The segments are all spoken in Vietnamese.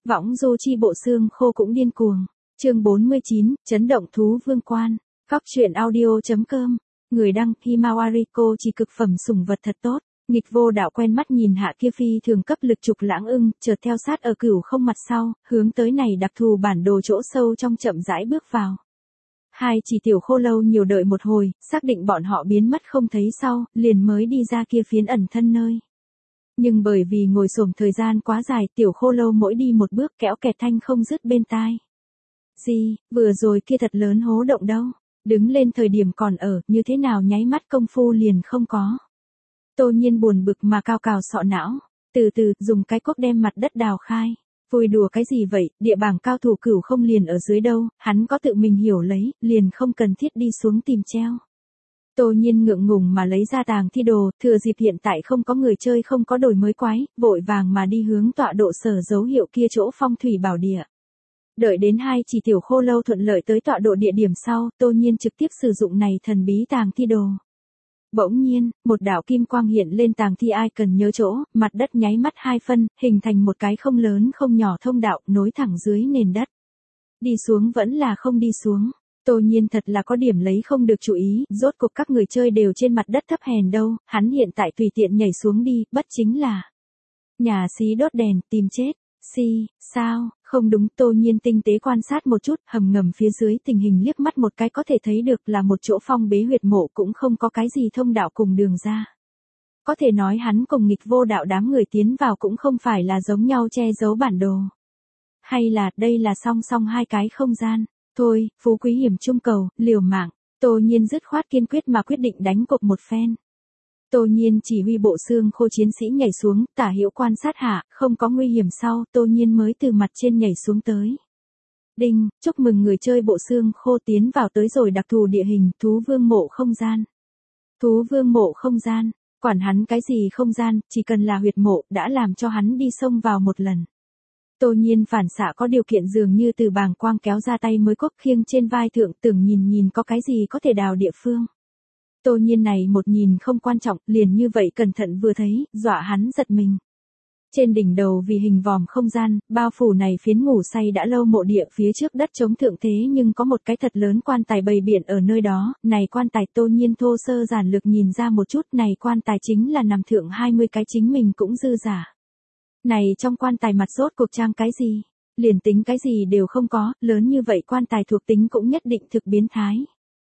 Võng du chi bộ xương khô cũng điên cuồng. Chương 49, chấn động thú vương quan. Góc truyện audio.com. Người đăng Himawariko chỉ cực phẩm sủng vật thật tốt. Nghịch vô đạo quen mắt nhìn hạ kia phi thường cấp lực trục lãng ưng, chợt theo sát ở cửu không mặt sau, hướng tới này đặc thù bản đồ chỗ sâu trong chậm rãi bước vào. Hai chỉ tiểu khô lâu nhiều đợi một hồi, xác định bọn họ biến mất không thấy sau, liền mới đi ra kia phiến ẩn thân nơi. Nhưng bởi vì ngồi xổm thời gian quá dài, tiểu khô lâu mỗi đi một bước kéo kẹt thanh không dứt bên tai. Gì, vừa rồi kia thật lớn hố động đâu, đứng lên thời điểm còn ở, như thế nào nháy mắt công phu liền không có. Tô Nhiên buồn bực mà cao cào sọ não, từ từ dùng cái cuốc đem mặt đất đào khai. Vui đùa cái gì vậy, địa bảng cao thủ cửu không liền ở dưới đâu, hắn có tự mình hiểu lấy, liền không cần thiết đi xuống tìm treo. Tô Nhiên ngượng ngùng mà lấy ra tàng thi đồ, thừa dịp hiện tại không có người chơi không có đổi mới quái, vội vàng mà đi hướng tọa độ sở dấu hiệu kia chỗ phong thủy bảo địa. Đợi đến hai chỉ tiểu khô lâu thuận lợi tới tọa độ địa điểm sau, Tô Nhiên trực tiếp sử dụng này thần bí tàng thi đồ. Bỗng nhiên, một đạo kim quang hiện lên tàng thi ai cần nhớ chỗ, mặt đất nháy mắt hai phân, hình thành một cái không lớn không nhỏ thông đạo nối thẳng dưới nền đất. Đi xuống vẫn là không đi xuống. Tô Nhiên thật là có điểm lấy không được chú ý, rốt cuộc các người chơi đều trên mặt đất thấp hèn đâu, hắn hiện tại tùy tiện nhảy xuống đi, bất chính là nhà xí đốt đèn, tìm chết. Sao, không đúng. Tô Nhiên tinh tế quan sát một chút, hầm ngầm phía dưới tình hình liếc mắt một cái có thể thấy được là một chỗ phong bế huyệt mộ cũng không có cái gì thông đạo cùng đường ra. Có thể nói hắn cùng nghịch vô đạo đám người tiến vào cũng không phải là giống nhau che giấu bản đồ. Hay là đây là song song hai cái không gian. Thôi, phú quý hiểm trung cầu, liều mạng. Tô Nhiên dứt khoát kiên quyết mà quyết định đánh cược một phen. Tô Nhiên chỉ huy bộ xương khô chiến sĩ nhảy xuống, tả hữu quan sát hạ, không có nguy hiểm sau, Tô Nhiên mới từ mặt trên nhảy xuống tới. Đinh, chúc mừng người chơi bộ xương khô tiến vào tới rồi đặc thù địa hình, thú vương mộ không gian. Thú vương mộ không gian, quản hắn cái gì không gian, chỉ cần là huyệt mộ, đã làm cho hắn đi xông vào một lần. Tô Nhiên phản xạ có điều kiện dường như từ bàng quang kéo ra tay mới quốc khiêng trên vai thượng tưởng nhìn có cái gì có thể đào địa phương. Tô Nhiên này một nhìn không quan trọng, liền như vậy cẩn thận vừa thấy, dọa hắn giật mình. Trên đỉnh đầu vì hình vòm không gian, bao phủ này phiến ngủ say đã lâu mộ địa phía trước đất chống thượng thế nhưng có một cái thật lớn quan tài bày biện ở nơi đó, này quan tài Tô Nhiên thô sơ giản lược nhìn ra một chút, này quan tài chính là nằm thượng 20 cái chính mình cũng dư giả. Này trong quan tài mặt rốt cuộc trang cái gì, liền tính cái gì đều không có, lớn như vậy quan tài thuộc tính cũng nhất định thực biến thái.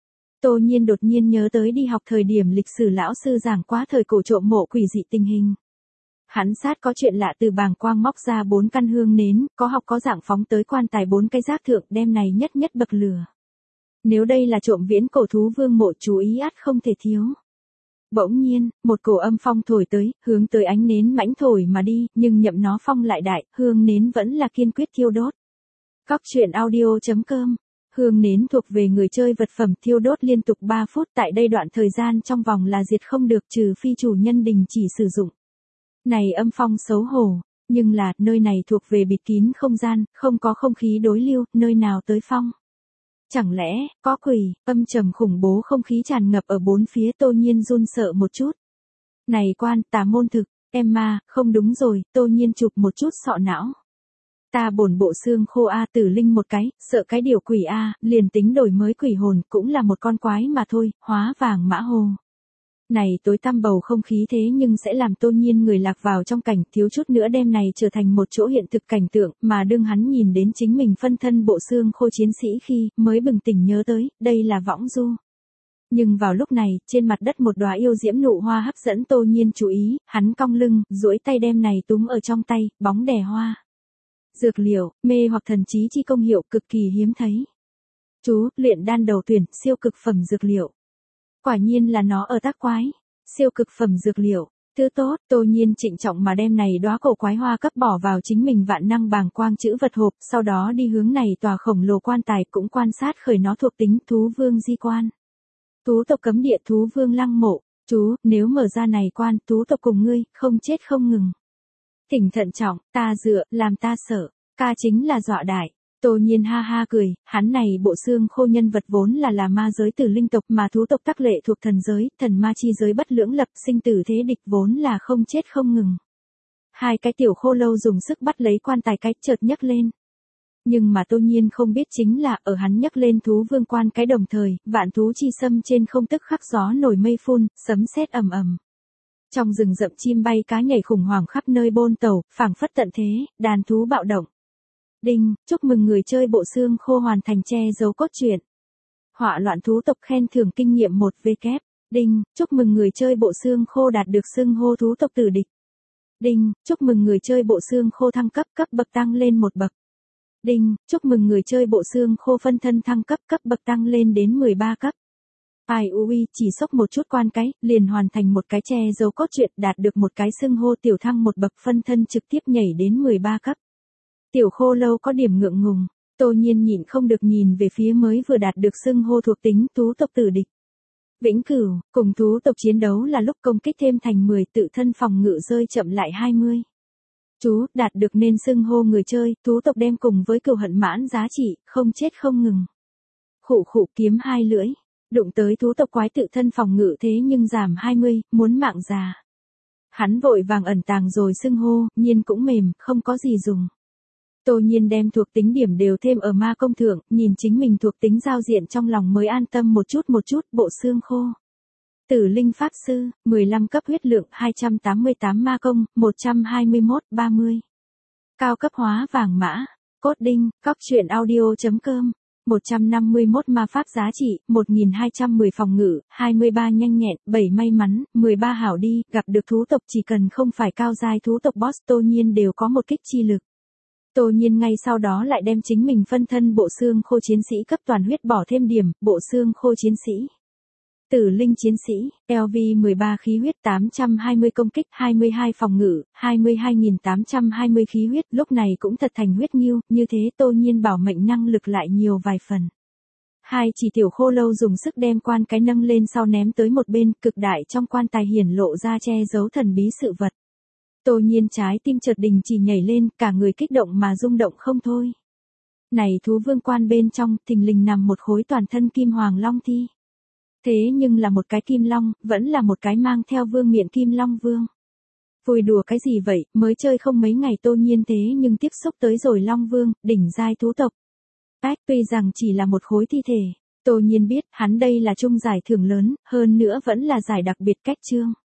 Tô Nhiên đột nhiên nhớ tới đi học thời điểm lịch sử lão sư giảng quá thời cổ trộm mộ quỷ dị tình hình. Hắn sát có chuyện lạ từ bàng quang móc ra 4 căn hương nến, có học có dạng phóng tới quan tài 4 cái rác thượng đem này nhất bậc lửa. Nếu đây là trộm viễn cổ thú vương mộ chú ý ắt không thể thiếu. Bỗng nhiên, một cổ âm phong thổi tới, hướng tới ánh nến mãnh thổi mà đi, nhưng nhậm nó phong lại đại, hương nến vẫn là kiên quyết thiêu đốt. Góc truyện audio.com. Hương nến thuộc về người chơi vật phẩm thiêu đốt liên tục 3 phút, tại đây đoạn thời gian trong vòng là diệt không được trừ phi chủ nhân đình chỉ sử dụng. Này âm phong xấu hổ, nhưng là, nơi này thuộc về bịt kín không gian, không có không khí đối lưu, nơi nào tới phong. Chẳng lẽ, có quỷ, âm trầm khủng bố không khí tràn ngập ở bốn phía. Tô Nhiên run sợ một chút. Này quan, tà môn thực, Emma, không đúng rồi, Tô Nhiên chụp một chút sọ não. Ta bổn bộ xương khô A tử linh một cái, sợ cái điều quỷ A, liền tính đổi mới quỷ hồn cũng là một con quái mà thôi, hóa vàng mã hồ. Này tối tăm bầu không khí thế nhưng sẽ làm Tô Nhiên người lạc vào trong cảnh, thiếu chút nữa đem này trở thành một chỗ hiện thực cảnh tượng, mà đương hắn nhìn đến chính mình phân thân bộ xương khô chiến sĩ khi, mới bừng tỉnh nhớ tới, đây là võng du. Nhưng vào lúc này, trên mặt đất một đóa yêu diễm nụ hoa hấp dẫn Tô Nhiên chú ý, hắn cong lưng, duỗi tay đem này túm ở trong tay, bóng đè hoa. Dược liệu, mê hoặc thần trí chi công hiệu cực kỳ hiếm thấy. Chú, luyện đan đầu tuyển, siêu cực phẩm dược liệu. Quả nhiên là nó ở tác quái. Siêu cực phẩm dược liệu, thứ tốt. Tô Nhiên trịnh trọng mà đem này đóa cổ quái hoa cấp bỏ vào chính mình vạn năng bàng quang chữ vật hộp, sau đó đi hướng này tòa khổng lồ quan tài cũng quan sát khởi nó thuộc tính thú vương di quan. Thú tộc cấm địa thú vương lăng mộ. Chú, nếu mở ra này quan, thú tộc cùng ngươi, không chết không ngừng. Thỉnh thận trọng, ta dựa, làm ta sợ, ca chính là dọa đại. Tô Nhiên ha ha cười, hắn này bộ xương khô nhân vật vốn là ma giới tử linh tộc mà thú tộc tắc lệ thuộc thần giới, thần ma chi giới bất lưỡng lập, sinh tử thế địch vốn là không chết không ngừng. Hai cái tiểu khô lâu dùng sức bắt lấy quan tài cái chợt nhấc lên. Nhưng mà Tô Nhiên không biết chính là ở hắn nhấc lên thú vương quan cái đồng thời, vạn thú chi xâm trên không tức khắc gió nổi mây phun, sấm sét ầm ầm. Trong rừng rậm chim bay cá nhảy khủng hoảng khắp nơi bôn tẩu, phảng phất tận thế, đàn thú bạo động. Đinh, chúc mừng người chơi bộ xương khô hoàn thành che giấu cốt truyện. Họa loạn thú tộc khen thưởng kinh nghiệm 1W. Đinh, chúc mừng người chơi bộ xương khô đạt được xưng hô thú tộc tử địch. Đinh, chúc mừng người chơi bộ xương khô thăng cấp bậc tăng lên 1 bậc. Đinh, chúc mừng người chơi bộ xương khô phân thân thăng cấp bậc tăng lên đến 13 cấp. Ai ui, chỉ sốc một chút quan cái, liền hoàn thành một cái che giấu cốt truyện, đạt được một cái xưng hô tiểu thăng 1 bậc, phân thân trực tiếp nhảy đến 13 cấp. Tiểu khô lâu có điểm ngượng ngùng, Tô Nhiên nhịn không được nhìn về phía mới vừa đạt được xưng hô thuộc tính thú tộc tử địch. Vĩnh cửu, cùng thú tộc chiến đấu là lúc công kích thêm thành 10, tự thân phòng ngự rơi chậm lại 20. Chú, đạt được nên xưng hô người chơi, thú tộc đem cùng với cừu hận mãn giá trị, không chết không ngừng. Khụ khụ kiếm 2 lưỡi, đụng tới thú tộc quái tự thân phòng ngự thế nhưng giảm 20, muốn mạng già. Hắn vội vàng ẩn tàng rồi xưng hô, nhiên cũng mềm, không có gì dùng. Tô Nhiên đem thuộc tính điểm đều thêm ở ma công thượng, nhìn chính mình thuộc tính giao diện trong lòng mới an tâm một chút, bộ xương khô. Tử linh pháp sư, 15 cấp huyết lượng, 288 ma công, 121-30. Cao cấp hóa vàng mã, cốt đinh, cóc truyện audio.com, 151 ma pháp giá trị, 1210 phòng ngự, 23 nhanh nhẹn, 7 may mắn, 13 hảo đi, gặp được thú tộc chỉ cần không phải cao giai thú tộc boss Tô Nhiên đều có một kích chi lực. Tô Nhiên ngay sau đó lại đem chính mình phân thân bộ xương khô chiến sĩ cấp toàn huyết bỏ thêm điểm, bộ xương khô chiến sĩ. Tử linh chiến sĩ, LV 13 khí huyết 820 công kích 22 phòng ngự, 22.820 khí huyết, lúc này cũng thật thành huyết nghiêu, như thế Tô Nhiên bảo mệnh năng lực lại nhiều vài phần. Hai chỉ tiểu khô lâu dùng sức đem quan cái nâng lên sau ném tới một bên, cực đại trong quan tài hiển lộ ra che giấu thần bí sự vật. Tô Nhiên trái tim chợt đình chỉ nhảy lên, cả người kích động mà rung động không thôi. Này thú vương quan bên trong, thình lình nằm một khối toàn thân kim hoàng long thi. Thế nhưng là một cái kim long, vẫn là một cái mang theo vương miện kim long vương. Vui đùa cái gì vậy, mới chơi không mấy ngày Tô Nhiên thế nhưng tiếp xúc tới rồi long vương, đỉnh giai thú tộc. Tuy rằng chỉ là một khối thi thể, Tô Nhiên biết hắn đây là chung giải thưởng lớn, hơn nữa vẫn là giải đặc biệt cách chương.